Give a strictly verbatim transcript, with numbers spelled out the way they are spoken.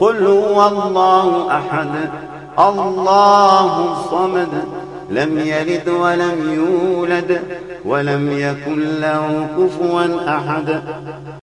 قل هو الله أحد الله الصمد لم يلد ولم يولد ولم يكن له كفوا أحد.